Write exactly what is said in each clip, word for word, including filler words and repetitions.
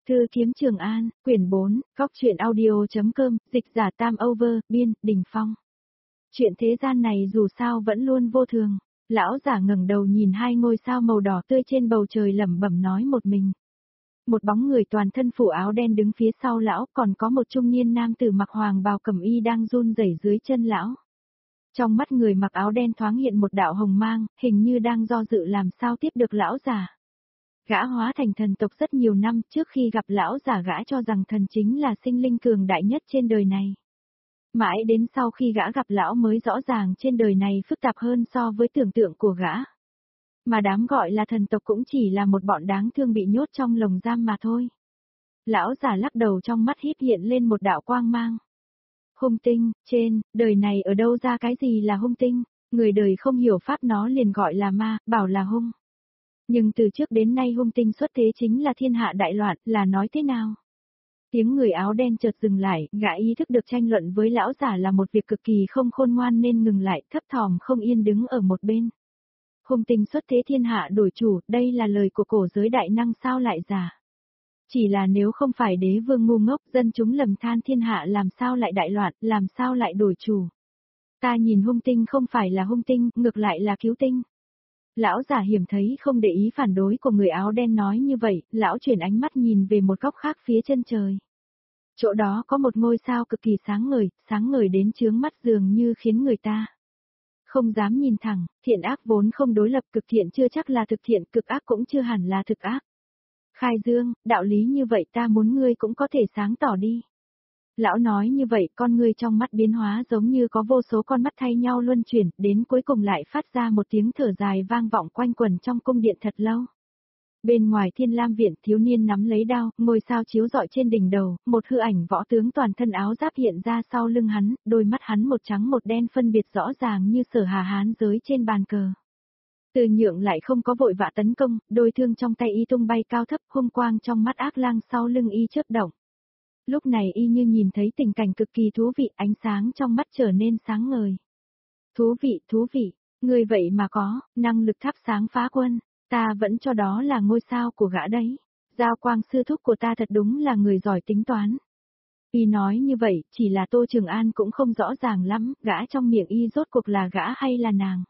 Thư kiếm Trường An, quyển bốn, góc truyện audio.com, dịch giả Tam Over, biên, Đình Phong. Chuyện thế gian này dù sao vẫn luôn vô thường. Lão giả ngẩng đầu nhìn hai ngôi sao màu đỏ tươi trên bầu trời lẩm bẩm nói một mình. Một bóng người toàn thân phủ áo đen đứng phía sau lão, còn có một trung niên nam tử mặc hoàng bào cẩm y đang run rẩy dưới chân lão. Trong mắt người mặc áo đen thoáng hiện một đạo hồng mang, hình như đang do dự làm sao tiếp được lão giả. Gã hóa thành thần tộc rất nhiều năm, trước khi gặp lão giả gã cho rằng thần chính là sinh linh cường đại nhất trên đời này. Mãi đến sau khi gã gặp lão mới rõ ràng trên đời này phức tạp hơn so với tưởng tượng của gã. Mà đám gọi là thần tộc cũng chỉ là một bọn đáng thương bị nhốt trong lồng giam mà thôi. Lão giả lắc đầu, trong mắt híp hiện lên một đạo quang mang. Hung tinh, trên, đời này ở đâu ra cái gì là hung tinh, người đời không hiểu pháp nó liền gọi là ma, bảo là hung. Nhưng từ trước đến nay hung tinh xuất thế chính là thiên hạ đại loạn, là nói thế nào? Tiếng người áo đen chợt dừng lại, gã ý thức được tranh luận với lão giả là một việc cực kỳ không khôn ngoan nên ngừng lại, thấp thỏm không yên đứng ở một bên. Hung tinh xuất thế thiên hạ đổi chủ, đây là lời của cổ giới đại năng sao lại giả? Chỉ là nếu không phải đế vương ngu ngốc, dân chúng lầm than thiên hạ làm sao lại đại loạn, làm sao lại đổi chủ? Ta nhìn hung tinh không phải là hung tinh, ngược lại là cứu tinh. Lão giả hiểm thấy không để ý phản đối của người áo đen nói như vậy, lão chuyển ánh mắt nhìn về một góc khác phía chân trời. Chỗ đó có một ngôi sao cực kỳ sáng ngời, sáng ngời đến chướng mắt dường như khiến người ta không dám nhìn thẳng. Thiện ác vốn không đối lập, cực thiện chưa chắc là thực thiện, cực ác cũng chưa hẳn là thực ác. Khai Dương, đạo lý như vậy ta muốn ngươi cũng có thể sáng tỏ đi. Lão nói như vậy, con người trong mắt biến hóa giống như có vô số con mắt thay nhau luân chuyển, đến cuối cùng lại phát ra một tiếng thở dài vang vọng quanh quần trong cung điện thật lâu. Bên ngoài Thiên Lam viện, thiếu niên nắm lấy đao, ngôi sao chiếu rọi trên đỉnh đầu, một hư ảnh võ tướng toàn thân áo giáp hiện ra sau lưng hắn, đôi mắt hắn một trắng một đen phân biệt rõ ràng như Sở Hà hán giới trên bàn cờ. Từ Nhượng lại không có vội vã tấn công, đôi thương trong tay y tung bay cao thấp, hung quang trong mắt ác lang sau lưng y chớp động. Lúc này y như nhìn thấy tình cảnh cực kỳ thú vị, ánh sáng trong mắt trở nên sáng ngời. Thú vị, thú vị, người vậy mà có, năng lực thắp sáng phá quân, ta vẫn cho đó là ngôi sao của gã đấy. Giao Quang sư thúc của ta thật đúng là người giỏi tính toán. Y nói như vậy, chỉ là Tô Trường An cũng không rõ ràng lắm, gã trong miệng y rốt cuộc là gã hay là nàng.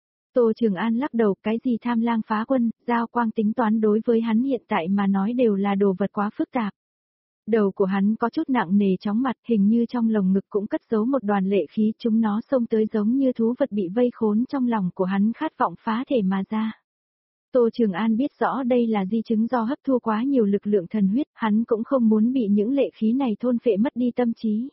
Tô Trường An lắc đầu, cái gì tham lang phá quân, Giao Quang tính toán đối với hắn hiện tại mà nói đều là đồ vật quá phức tạp. Đầu của hắn có chút nặng nề chóng mặt, hình như trong lồng ngực cũng cất giấu một đoàn lệ khí, chúng nó xông tới giống như thú vật bị vây khốn trong lòng của hắn khát vọng phá thể mà ra. Tô Trường An biết rõ đây là di chứng do hấp thu quá nhiều lực lượng thần huyết, hắn cũng không muốn bị những lệ khí này thôn phệ mất đi tâm trí.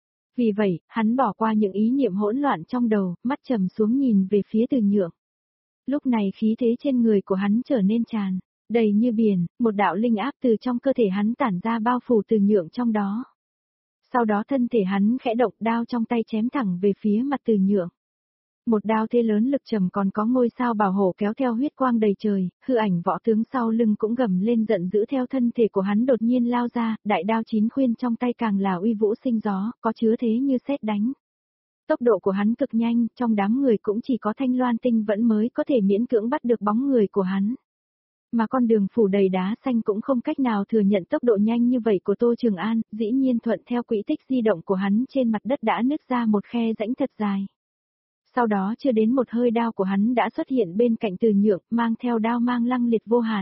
Vì vậy, hắn bỏ qua những ý niệm hỗn loạn trong đầu, mắt trầm xuống nhìn về phía Từ Nhượng. Lúc này khí thế trên người của hắn trở nên tràn đầy như biển, một đạo linh áp từ trong cơ thể hắn tản ra bao phủ Từ Nhượng trong đó. Sau đó thân thể hắn khẽ động, đao trong tay chém thẳng về phía mặt Từ Nhượng. Một đao thế lớn lực trầm, còn có ngôi sao bảo hộ kéo theo huyết quang đầy trời, hư ảnh võ tướng sau lưng cũng gầm lên giận dữ theo thân thể của hắn đột nhiên lao ra, đại đao chín khuyên trong tay càng là uy vũ sinh gió, có chứa thế như sét đánh. Tốc độ của hắn cực nhanh, trong đám người cũng chỉ có Thanh Loan Tinh vẫn mới có thể miễn cưỡng bắt được bóng người của hắn. Mà con đường phủ đầy đá xanh cũng không cách nào thừa nhận tốc độ nhanh như vậy của Tô Trường An, dĩ nhiên thuận theo quỹ tích di động của hắn trên mặt đất đã nứt ra một khe rãnh thật dài. Sau đó chưa đến một hơi đao của hắn đã xuất hiện bên cạnh Từ Nhượng, mang theo đao mang lăng liệt vô hạn.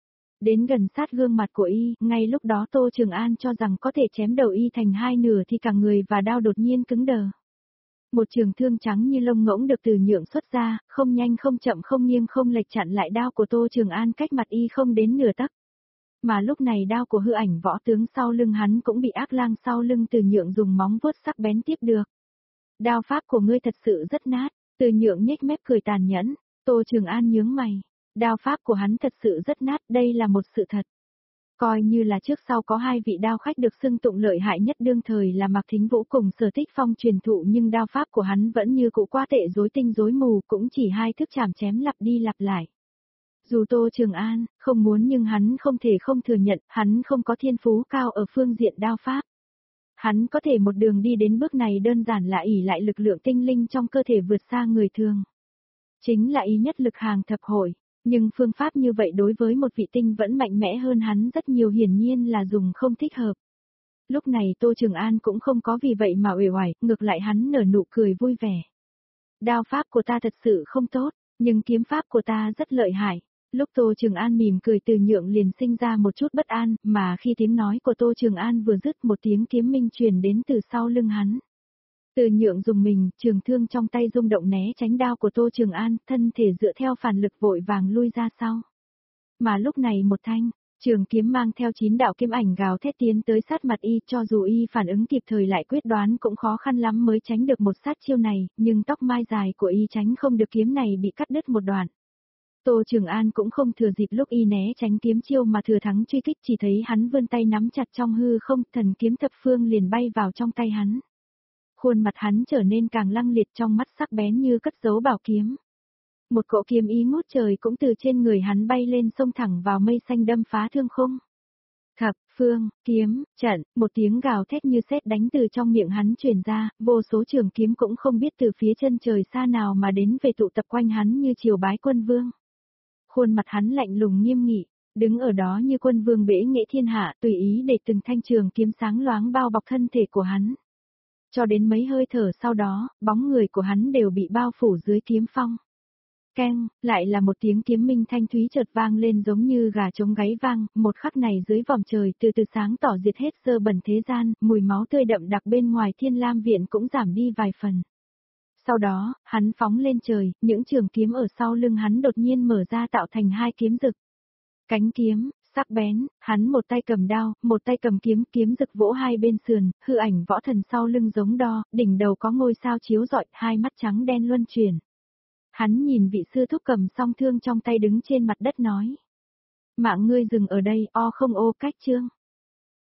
Đến gần sát gương mặt của y, ngay lúc đó Tô Trường An cho rằng có thể chém đầu y thành hai nửa thì cả người và đao đột nhiên cứng đờ. Một trường thương trắng như lông ngỗng được Từ Nhượng xuất ra, không nhanh không chậm không nghiêng không lệch chặn lại đao của Tô Trường An cách mặt y không đến nửa tấc. Mà lúc này đao của hư ảnh võ tướng sau lưng hắn cũng bị ác lang sau lưng Từ Nhượng dùng móng vuốt sắc bén tiếp được. Đao pháp của ngươi thật sự rất nát, Từ Nhượng nhếch mép cười tàn nhẫn. Tô Trường An nhướng mày, đao pháp của hắn thật sự rất nát, đây là một sự thật. Coi như là trước sau có hai vị đao khách được xưng tụng lợi hại nhất đương thời là Mạc Thính Vũ cùng Sở Thích Phong truyền thụ, nhưng đao pháp của hắn vẫn như cũ quá tệ, rối tinh rối mù, cũng chỉ hai thức chảm chém lặp đi lặp lại. Dù Tô Trường An không muốn nhưng hắn không thể không thừa nhận, hắn không có thiên phú cao ở phương diện đao pháp. Hắn có thể một đường đi đến bước này đơn giản là ỷ lại lực lượng tinh linh trong cơ thể vượt xa người thường. Chính là ý nhất lực hàng thập hội. Nhưng phương pháp như vậy đối với một vị tinh vẫn mạnh mẽ hơn hắn rất nhiều, hiển nhiên là dùng không thích hợp. Lúc này Tô Trường An cũng không có vì vậy mà uể oải, ngược lại hắn nở nụ cười vui vẻ. Đao pháp của ta thật sự không tốt, nhưng kiếm pháp của ta rất lợi hại. Lúc Tô Trường An mỉm cười, Từ Nhượng liền sinh ra một chút bất an, mà khi tiếng nói của Tô Trường An vừa dứt, một tiếng kiếm minh truyền đến từ sau lưng hắn. Từ Nhượng dùng mình, trường thương trong tay rung động né tránh đao của Tô Trường An, thân thể dựa theo phản lực vội vàng lui ra sau. Mà lúc này một thanh, trường kiếm mang theo chín đạo kiếm ảnh gào thét tiến tới sát mặt y, cho dù y phản ứng kịp thời lại quyết đoán cũng khó khăn lắm mới tránh được một sát chiêu này, nhưng tóc mai dài của y tránh không được kiếm này bị cắt đứt một đoạn. Tô Trường An cũng không thừa dịp lúc y né tránh kiếm chiêu mà thừa thắng truy kích, chỉ thấy hắn vươn tay nắm chặt trong hư không, thần kiếm thập phương liền bay vào trong tay hắn. Khuôn mặt hắn trở nên càng lăng liệt, trong mắt sắc bén như cất giấu bảo kiếm. Một cỗ kiếm ý ngút trời cũng từ trên người hắn bay lên, xông thẳng vào mây xanh đâm phá thương khung. Thập phương, kiếm, trận, một tiếng gào thét như sét đánh từ trong miệng hắn truyền ra, vô số trường kiếm cũng không biết từ phía chân trời xa nào mà đến về tụ tập quanh hắn như triều bái quân vương. Khuôn mặt hắn lạnh lùng nghiêm nghị, đứng ở đó như quân vương bệ nghệ thiên hạ, tùy ý để từng thanh trường kiếm sáng loáng bao bọc thân thể của hắn. Cho đến mấy hơi thở sau đó, bóng người của hắn đều bị bao phủ dưới kiếm phong. Keng, lại là một tiếng kiếm minh thanh thúy chợt vang lên giống như gà trống gáy vang, một khắc này dưới vòm trời từ từ sáng tỏ diệt hết dơ bẩn thế gian, mùi máu tươi đậm đặc bên ngoài Thiên Lam viện cũng giảm đi vài phần. Sau đó, hắn phóng lên trời, những trường kiếm ở sau lưng hắn đột nhiên mở ra tạo thành hai kiếm rực. Cánh kiếm, sắc bén, hắn một tay cầm đao, một tay cầm kiếm, kiếm rực vỗ hai bên sườn, hư ảnh võ thần sau lưng giống đo, đỉnh đầu có ngôi sao chiếu rọi, hai mắt trắng đen luân chuyển. Hắn nhìn vị sư thúc cầm song thương trong tay đứng trên mặt đất nói. Mạng ngươi dừng ở đây, o không ô cách chương.